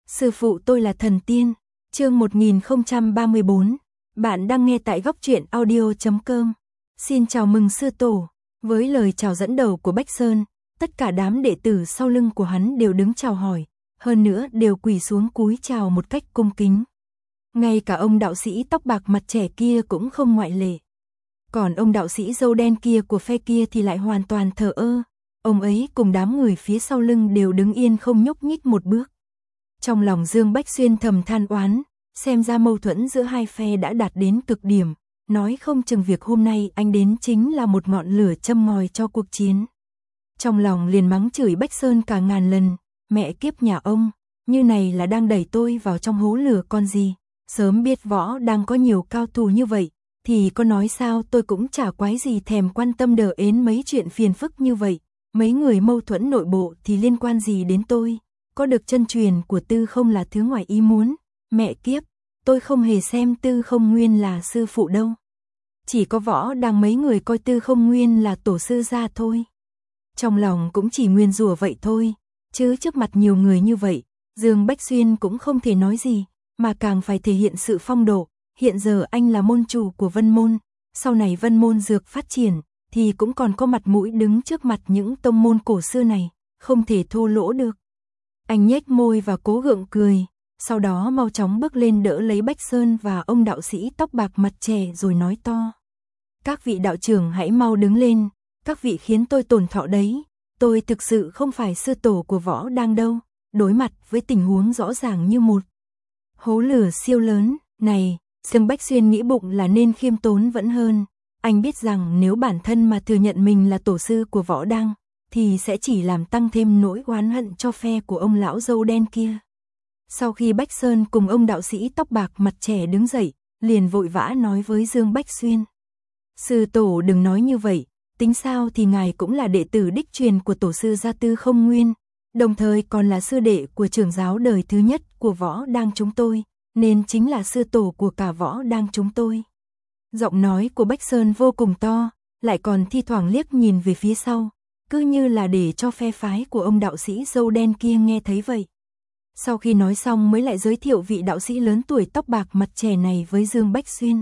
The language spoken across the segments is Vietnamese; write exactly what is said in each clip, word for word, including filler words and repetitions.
Sư phụ tôi là thần tiên. Chương một nghìn không trăm ba mươi bốn. Bạn đang nghe tại góc truyện audio chấm com. Xin chào mừng sư tổ. Với lời chào dẫn đầu của Bách Sơn, tất cả đám đệ tử sau lưng của hắn đều đứng chào hỏi, hơn nữa đều quỳ xuống cúi chào một cách cung kính. Ngay cả ông đạo sĩ tóc bạc mặt trẻ kia cũng không ngoại lệ. Còn ông đạo sĩ râu đen kia của phe kia thì lại hoàn toàn thờ ơ. Ông ấy cùng đám người phía sau lưng đều đứng yên không nhúc nhích một bước. Trong lòng Dương Bách Xuyên thầm than oán, xem ra mâu thuẫn giữa hai phe đã đạt đến cực điểm, nói không chừng việc hôm nay anh đến chính là một ngọn lửa châm ngòi cho cuộc chiến. Trong lòng liền mắng chửi Bách Sơn cả ngàn lần, mẹ kiếp nhà ông, như này là đang đẩy tôi vào trong hố lửa con gì, sớm biết võ đang có nhiều cao thủ như vậy, thì có nói sao tôi cũng chả quái gì thèm quan tâm đờ ến mấy chuyện phiền phức như vậy, mấy người mâu thuẫn nội bộ thì liên quan gì đến tôi. Có được chân truyền của Tư Không là thứ ngoài ý muốn, mẹ kiếp, tôi không hề xem Tư Không Nguyên là sư phụ đâu. Chỉ có võ đang mấy người coi Tư Không Nguyên là tổ sư gia thôi. Trong lòng cũng chỉ nguyên rủa vậy thôi, chứ trước mặt nhiều người như vậy, Dương Bách Xuyên cũng không thể nói gì, mà càng phải thể hiện sự phong độ. Hiện giờ anh là môn chủ của Vân Môn, sau này Vân Môn dược phát triển, thì cũng còn có mặt mũi đứng trước mặt những tông môn cổ xưa này, không thể thô lỗ được. Anh nhếch môi và cố gượng cười, sau đó mau chóng bước lên đỡ lấy Bách Sơn và ông đạo sĩ tóc bạc mặt trẻ rồi nói to. Các vị đạo trưởng hãy mau đứng lên, các vị khiến tôi tổn thọ đấy, tôi thực sự không phải sư tổ của võ đang đâu, đối mặt với tình huống rõ ràng như một hố lửa siêu lớn, này, Dương Bách Xuyên nghĩ bụng là nên khiêm tốn vẫn hơn, anh biết rằng nếu bản thân mà thừa nhận mình là tổ sư của võ đang, thì sẽ chỉ làm tăng thêm nỗi oán hận cho phe của ông lão râu đen kia. Sau khi Bách Sơn cùng ông đạo sĩ tóc bạc mặt trẻ đứng dậy, liền vội vã nói với Dương Bách Xuyên. Sư tổ đừng nói như vậy, tính sao thì ngài cũng là đệ tử đích truyền của tổ sư gia Tư Không Nguyên, đồng thời còn là sư đệ của trưởng giáo đời thứ nhất của võ đang chúng tôi, nên chính là sư tổ của cả võ đang chúng tôi. Giọng nói của Bách Sơn vô cùng to, lại còn thi thoảng liếc nhìn về phía sau, cứ như là để cho phe phái của ông đạo sĩ râu đen kia nghe thấy vậy. Sau khi nói xong mới lại giới thiệu vị đạo sĩ lớn tuổi tóc bạc mặt trẻ này với Dương Bách Xuyên.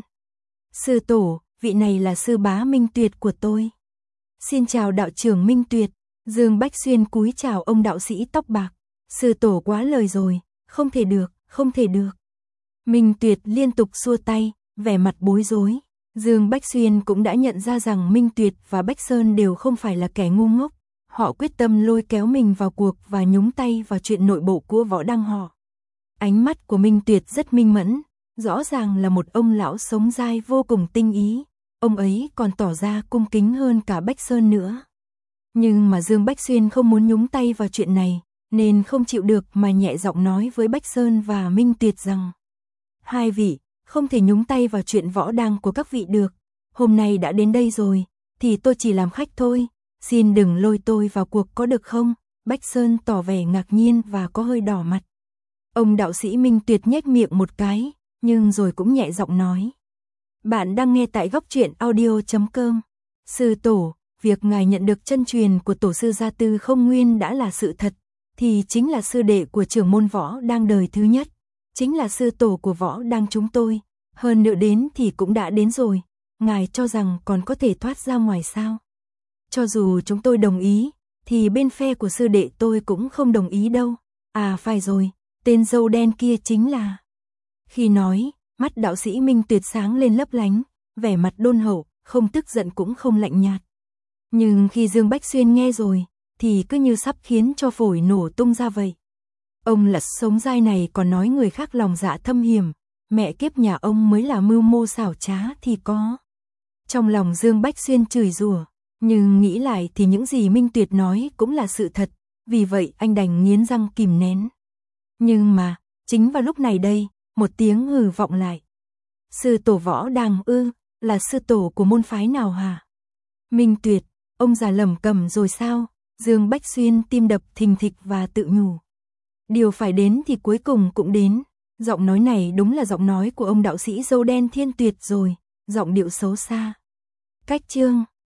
Sư tổ, vị này là sư bá Minh Tuyệt của tôi. Xin chào đạo trưởng Minh Tuyệt. Dương Bách Xuyên cúi chào ông đạo sĩ tóc bạc. Sư tổ quá lời rồi, không thể được, không thể được. Minh Tuyệt liên tục xua tay, vẻ mặt bối rối. Dương Bách Xuyên cũng đã nhận ra rằng Minh Tuyệt và Bách Sơn đều không phải là kẻ ngu ngốc. Họ quyết tâm lôi kéo mình vào cuộc và nhúng tay vào chuyện nội bộ của võ đang họ. Ánh mắt của Minh Tuyệt rất minh mẫn, rõ ràng là một ông lão sống dai vô cùng tinh ý. Ông ấy còn tỏ ra cung kính hơn cả Bách Sơn nữa. Nhưng mà Dương Bách Xuyên không muốn nhúng tay vào chuyện này, nên không chịu được mà nhẹ giọng nói với Bách Sơn và Minh Tuyệt rằng: hai vị, không thể nhúng tay vào chuyện võ đang của các vị được. Hôm nay đã đến đây rồi, thì tôi chỉ làm khách thôi. Xin đừng lôi tôi vào cuộc có được không? Bách Sơn tỏ vẻ ngạc nhiên và có hơi đỏ mặt. Ông đạo sĩ Minh Tuyệt nhếch miệng một cái, nhưng rồi cũng nhẹ giọng nói. Bạn đang nghe tại góc truyện audio chấm com. Sư tổ, việc ngài nhận được chân truyền của tổ sư gia Tư Không Nguyên đã là sự thật, thì chính là sư đệ của trưởng môn võ đang đời thứ nhất. Chính là sư tổ của võ đang chúng tôi, hơn nữa đến thì cũng đã đến rồi, ngài cho rằng còn có thể thoát ra ngoài sao? Cho dù chúng tôi đồng ý, thì bên phe của sư đệ tôi cũng không đồng ý đâu. À phải rồi, tên râu đen kia chính là... Khi nói, mắt đạo sĩ Minh Tuyệt sáng lên lấp lánh, vẻ mặt đôn hậu, không tức giận cũng không lạnh nhạt. Nhưng khi Dương Bách Xuyên nghe rồi, thì cứ như sắp khiến cho phổi nổ tung ra vậy. Ông là sống dai này còn nói người khác lòng dạ thâm hiểm, mẹ kiếp nhà ông mới là mưu mô xảo trá thì có. Trong lòng Dương Bách Xuyên chửi rủa, nhưng nghĩ lại thì những gì Minh Tuyệt nói cũng là sự thật, vì vậy anh đành nghiến răng kìm nén. Nhưng mà, chính vào lúc này đây, một tiếng hừ vọng lại. Sư tổ võ đang ư, là sư tổ của môn phái nào hả? Minh Tuyệt, ông già lẩm cẩm rồi sao? Dương Bách Xuyên tim đập thình thịch và tự nhủ. Điều phải đến thì cuối cùng cũng đến. Giọng nói này đúng là giọng nói của ông đạo sĩ râu đen Thiên Tuyệt rồi, giọng điệu xấu xa. Cách chương